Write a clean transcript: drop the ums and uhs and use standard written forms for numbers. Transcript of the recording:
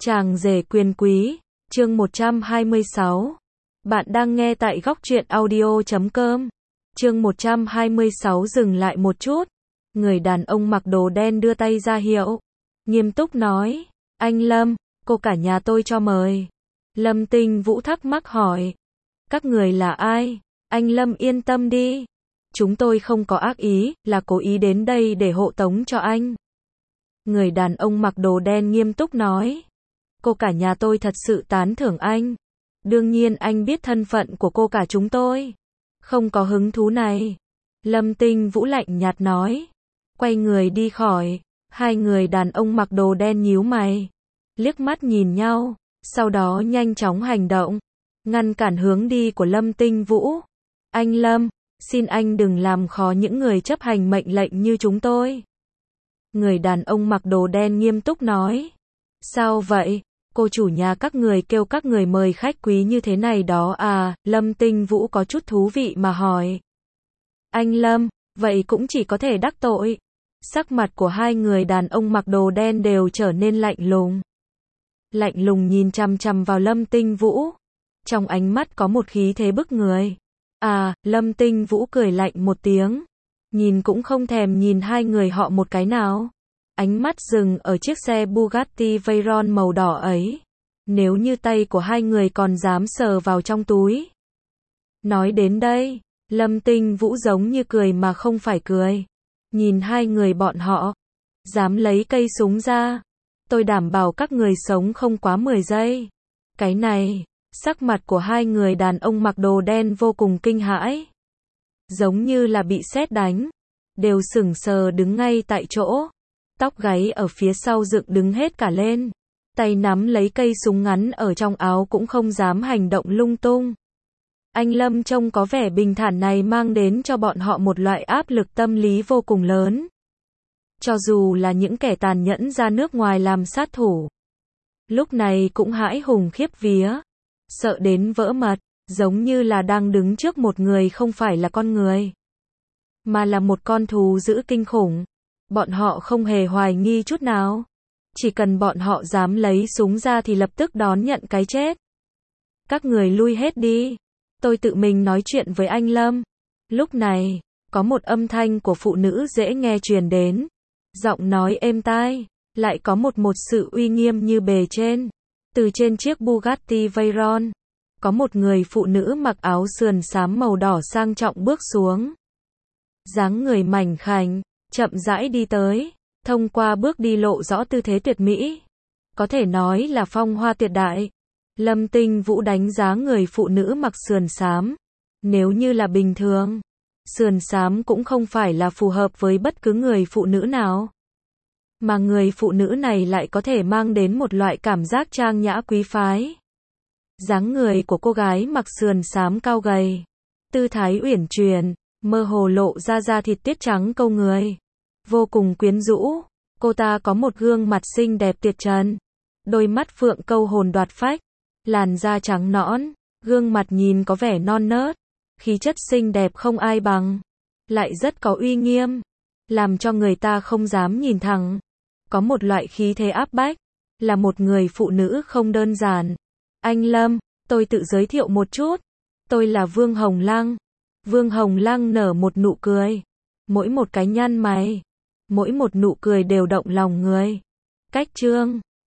Chàng rể quyền quý, chương 126. Bạn đang nghe tại góc truyện audio.com. Chương 126 dừng lại một chút. Người đàn ông mặc đồ đen đưa tay ra hiệu. Nghiêm túc nói, anh Lâm, cô cả nhà tôi cho mời. Lâm Tinh Vũ thắc mắc hỏi. Các người là ai? Anh Lâm yên tâm đi. Chúng tôi không có ác ý, là cố ý đến đây để hộ tống cho anh. Người đàn ông mặc đồ đen nghiêm túc nói. Cô cả nhà tôi thật sự tán thưởng anh. Đương nhiên anh biết thân phận của cô cả chúng tôi. Không có hứng thú này. Lâm Tinh Vũ lạnh nhạt nói. Quay người đi khỏi. Hai người đàn ông mặc đồ đen nhíu mày. Liếc mắt nhìn nhau. Sau đó nhanh chóng hành động. Ngăn cản hướng đi của Lâm Tinh Vũ. Anh Lâm, xin anh đừng làm khó những người chấp hành mệnh lệnh như chúng tôi. Người đàn ông mặc đồ đen nghiêm túc nói. Sao vậy? Cô chủ nhà các người kêu các người mời khách quý như thế này đó à? Lâm Tinh Vũ có chút thú vị mà hỏi. Anh Lâm, vậy cũng chỉ có thể đắc tội. Sắc mặt của hai người đàn ông mặc đồ đen đều trở nên lạnh lùng. Lạnh lùng nhìn chằm chằm vào Lâm Tinh Vũ. Trong ánh mắt có một khí thế bức người. À, Lâm Tinh Vũ cười lạnh một tiếng. Nhìn cũng không thèm nhìn hai người họ một cái nào. Ánh mắt dừng ở chiếc xe Bugatti Veyron màu đỏ ấy. Nếu như tay của hai người còn dám sờ vào trong túi. Nói đến đây, Lâm Tinh Vũ giống như cười mà không phải cười. Nhìn hai người bọn họ. Dám lấy cây súng ra. Tôi đảm bảo các người sống không quá 10 giây. Cái này, sắc mặt của hai người đàn ông mặc đồ đen vô cùng kinh hãi. Giống như là bị sét đánh. Đều sững sờ đứng ngay tại chỗ. Tóc gáy ở phía sau dựng đứng hết cả lên. Tay nắm lấy cây súng ngắn ở trong áo cũng không dám hành động lung tung. Anh Lâm trông có vẻ bình thản này mang đến cho bọn họ một loại áp lực tâm lý vô cùng lớn. Cho dù là những kẻ tàn nhẫn ra nước ngoài làm sát thủ. Lúc này cũng hãi hùng khiếp vía. Sợ đến vỡ mật, giống như là đang đứng trước một người không phải là con người. Mà là một con thú dữ kinh khủng. Bọn họ không hề hoài nghi chút nào. Chỉ cần bọn họ dám lấy súng ra thì lập tức đón nhận cái chết. Các người lui hết đi. Tôi tự mình nói chuyện với anh Lâm. Lúc này, có một âm thanh của phụ nữ dễ nghe truyền đến. Giọng nói êm tai, lại có một sự uy nghiêm như bề trên. Từ trên chiếc Bugatti Veyron, có một người phụ nữ mặc áo sườn xám màu đỏ sang trọng bước xuống. Dáng người mảnh khảnh, chậm rãi đi tới, thông qua bước đi lộ rõ tư thế tuyệt mỹ. Có thể nói là phong hoa tuyệt đại. Lâm Tinh Vũ đánh giá người phụ nữ mặc sườn xám. Nếu như là bình thường, sườn xám cũng không phải là phù hợp với bất cứ người phụ nữ nào. Mà người phụ nữ này lại có thể mang đến một loại cảm giác trang nhã quý phái. Dáng người của cô gái mặc sườn xám cao gầy. Tư thái uyển chuyển, mơ hồ lộ ra da thịt tiết trắng câu người. Vô cùng quyến rũ. Cô ta có một gương mặt xinh đẹp tuyệt trần. Đôi mắt phượng câu hồn đoạt phách. Làn da trắng nõn. Gương mặt nhìn có vẻ non nớt. Khí chất xinh đẹp không ai bằng. Lại rất có uy nghiêm. Làm cho người ta không dám nhìn thẳng. Có một loại khí thế áp bách. Là một người phụ nữ không đơn giản. Anh Lâm, tôi tự giới thiệu một chút. Tôi là Vương Hồng Lăng. Vương Hồng Lăng nở một nụ cười. Mỗi một cái nhăn mày. Mỗi một nụ cười đều động lòng người. Cách chương